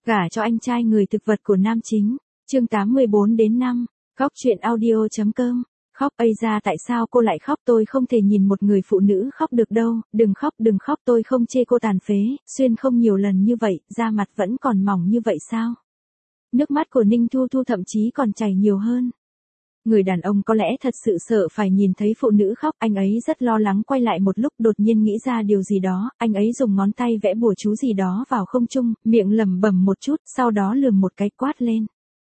Gả cho anh trai người thực vật của nam chính. Chương 814-5. Góc truyện audio.com. Khóc ây ra tại sao cô lại khóc, tôi không thể nhìn một người phụ nữ khóc được đâu, đừng khóc tôi không chê cô tàn phế, xuyên không nhiều lần như vậy, da mặt vẫn còn mỏng như vậy sao? Nước mắt của Ninh Thu Thu thậm chí còn chảy nhiều hơn. Người đàn ông có lẽ thật sự sợ phải nhìn thấy phụ nữ khóc, anh ấy rất lo lắng, quay lại một lúc đột nhiên nghĩ ra điều gì đó, anh ấy dùng ngón tay vẽ bùa chú gì đó vào không trung, miệng lẩm bẩm một chút, sau đó lườm một cái quát lên.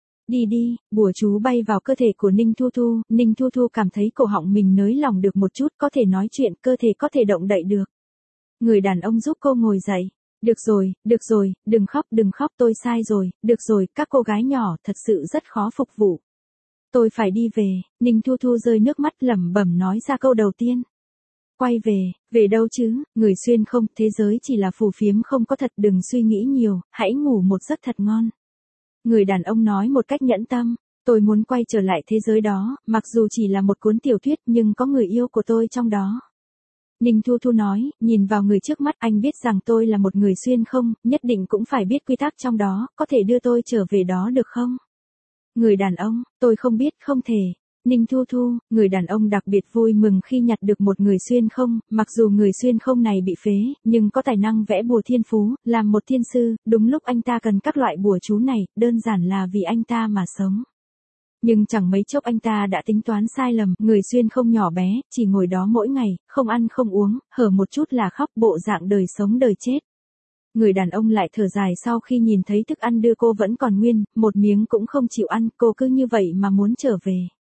Đi, bùa chú bay vào cơ thể của Ninh Thu Thu cảm thấy cổ họng mình nới lỏng được một chút, có thể nói chuyện, cơ thể có thể động đậy được. Người đàn ông giúp cô ngồi dậy. Được rồi, đừng khóc, tôi sai rồi, được rồi, các cô gái nhỏ thật sự rất khó phục vụ. Tôi phải đi về, Ninh Thu Thu rơi nước mắt lẩm bẩm nói ra câu đầu tiên. Quay về đâu chứ, người xuyên không, thế giới chỉ là phù phiếm không có thật, đừng suy nghĩ nhiều, hãy ngủ một giấc thật ngon. Người đàn ông nói một cách nhẫn tâm, tôi muốn quay trở lại thế giới đó, mặc dù chỉ là một cuốn tiểu thuyết nhưng có người yêu của tôi trong đó. Ninh Thu Thu nói, nhìn vào người trước mắt, anh biết rằng tôi là một người xuyên không, nhất định cũng phải biết quy tắc trong đó, có thể đưa tôi trở về đó được không? Người đàn ông, tôi không biết, không thể. Ninh Thu Thu, người đàn ông đặc biệt vui mừng khi nhặt được một người xuyên không, mặc dù người xuyên không này bị phế, nhưng có tài năng vẽ bùa thiên phú, làm một thiên sư, đúng lúc anh ta cần các loại bùa chú này, đơn giản là vì anh ta mà sống. Nhưng chẳng mấy chốc anh ta đã tính toán sai lầm, người xuyên không nhỏ bé, chỉ ngồi đó mỗi ngày, không ăn không uống, hở một chút là khóc, bộ dạng đời sống đời chết. Người đàn ông lại thở dài sau khi nhìn thấy thức ăn đưa cô vẫn còn nguyên, một miếng cũng không chịu ăn, cô cứ như vậy mà muốn trở về.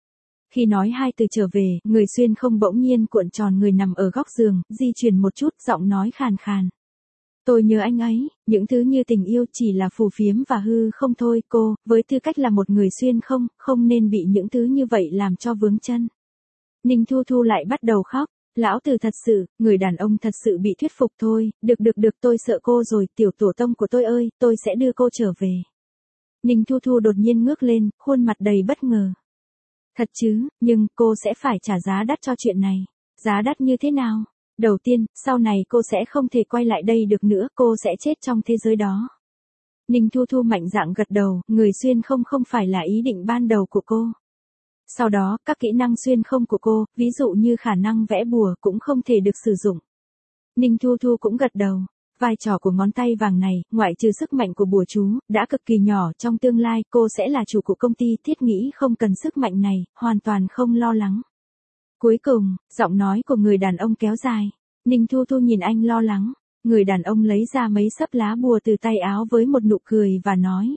Khi nói hai từ trở về, người xuyên không bỗng nhiên cuộn tròn người nằm ở góc giường, di chuyển một chút, giọng nói khàn khàn. Tôi nhớ anh ấy, những thứ như tình yêu chỉ là phù phiếm và hư không thôi, cô, với tư cách là một người xuyên không nên bị những thứ như vậy làm cho vướng chân. Ninh Thu Thu lại bắt đầu khóc. Lão tử thật sự, người đàn ông thật sự bị thuyết phục thôi, được, tôi sợ cô rồi, tiểu tổ tông của tôi ơi, tôi sẽ đưa cô trở về. Ninh Thu Thu đột nhiên ngước lên, khuôn mặt đầy bất ngờ. Thật chứ, nhưng cô sẽ phải trả giá đắt cho chuyện này. Giá đắt như thế nào? Đầu tiên, sau này cô sẽ không thể quay lại đây được nữa, cô sẽ chết trong thế giới đó. Ninh Thu Thu mạnh dạn gật đầu, người xuyên không phải là ý định ban đầu của cô. Sau đó, các kỹ năng xuyên không của cô, ví dụ như khả năng vẽ bùa cũng không thể được sử dụng. Ninh Thu Thu cũng gật đầu. Vai trò của ngón tay vàng này, ngoại trừ sức mạnh của bùa chú, đã cực kỳ nhỏ, trong tương lai cô sẽ là chủ của công ty, thiết nghĩ không cần sức mạnh này, hoàn toàn không lo lắng. Cuối cùng, giọng nói của người đàn ông kéo dài. Ninh Thu Thu nhìn anh lo lắng. Người đàn ông lấy ra mấy xấp lá bùa từ tay áo với một nụ cười và nói.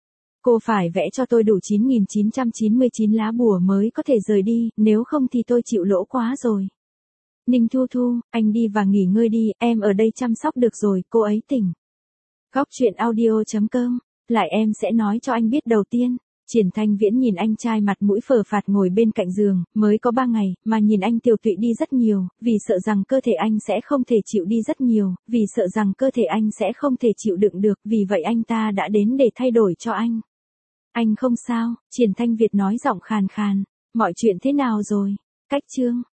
Cô phải vẽ cho tôi đủ 9.999 lá bùa mới có thể rời đi, nếu không thì tôi chịu lỗ quá rồi. Ninh Thu Thu, anh đi và nghỉ ngơi đi, em ở đây chăm sóc được rồi, cô ấy tỉnh. Góc truyện audio.com, lại em sẽ nói cho anh biết đầu tiên. Triển Thanh Viễn nhìn anh trai mặt mũi phờ phạt ngồi bên cạnh giường, mới có 3 ngày, mà nhìn anh tiều tụy đi rất nhiều, vì sợ rằng cơ thể anh sẽ không thể chịu đi rất nhiều, vì sợ rằng cơ thể anh sẽ không thể chịu đựng được, vì vậy anh ta đã đến để thay đổi cho anh. Anh không sao, Triển Thanh Việt nói giọng khàn khàn, mọi chuyện thế nào rồi? Cách chương